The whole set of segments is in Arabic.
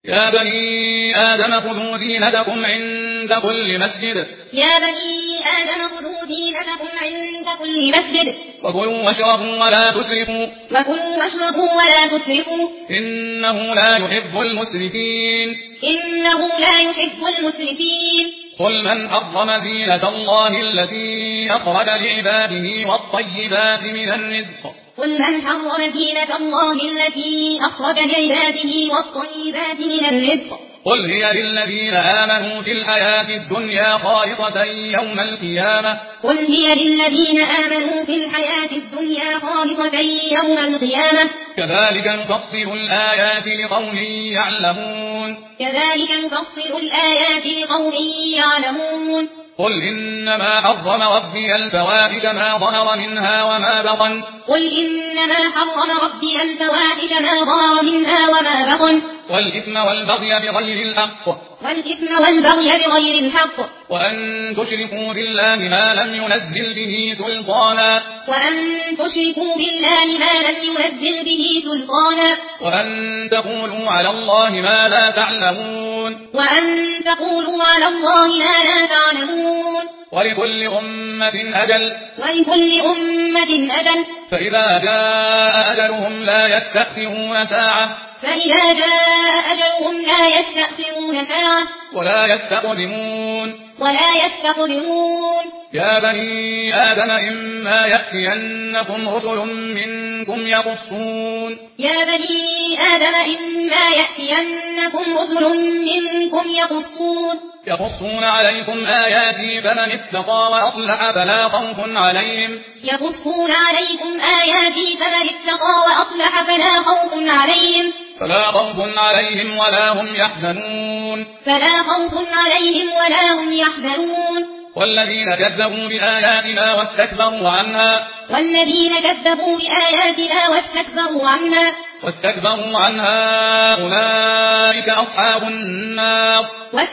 يا بني آدم خذوا زينتكم عند كل مسجد وكلوا واشربوا ولا تسرفوا إنه لا يحب المسرفين قل من حرم زينة الله التي أخرج لعباده والطيبات من الرزق قل هي للذين آمنوا في الحياة الدنيا خالصة يوم القيامة كذلك نفصل الآيات لقوم يعلمون قل إنما حرم ربي الفواحش ما ظهر منها وما بطن والإثم والبغي بغير الحق وأن تشركوا بالله ما لم ينزل به سلطانا وأن تقولوا على الله ما لا تعلمون ولكل أمة أجل فإذا جاء أجلهم لا يستأخرون ساعة ولا يستقدمون يا بني آدم إما يأتينكم رسل منكم يقصون عليكم آياتي فمن اتقى وأصلح فلا خوف عليهم ولا هم يحزنون والذين كذبوا بآياتنا واستكبروا عنها أولئك أصحاب النار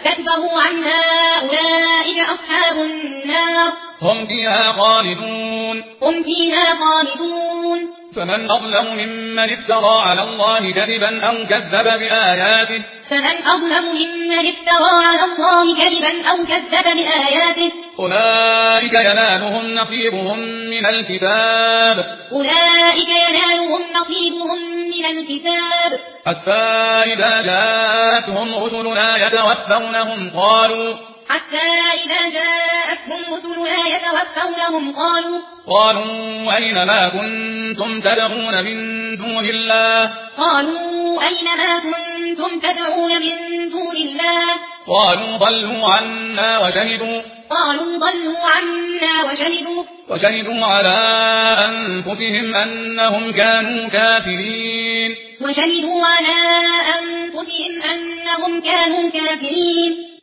هم فيها خالدون فمن أظلم ممن افترى على الله كذبا أو كذب بآياته أولئك ينالهم نصيبهم من الكتاب حتى إذا جاءتهم رسلنا يتوفونهم قالوا أين ما كنتم تدعون من دون الله قالوا ضلوا عنا وشهدوا على أنفسهم أنهم كانوا كافرين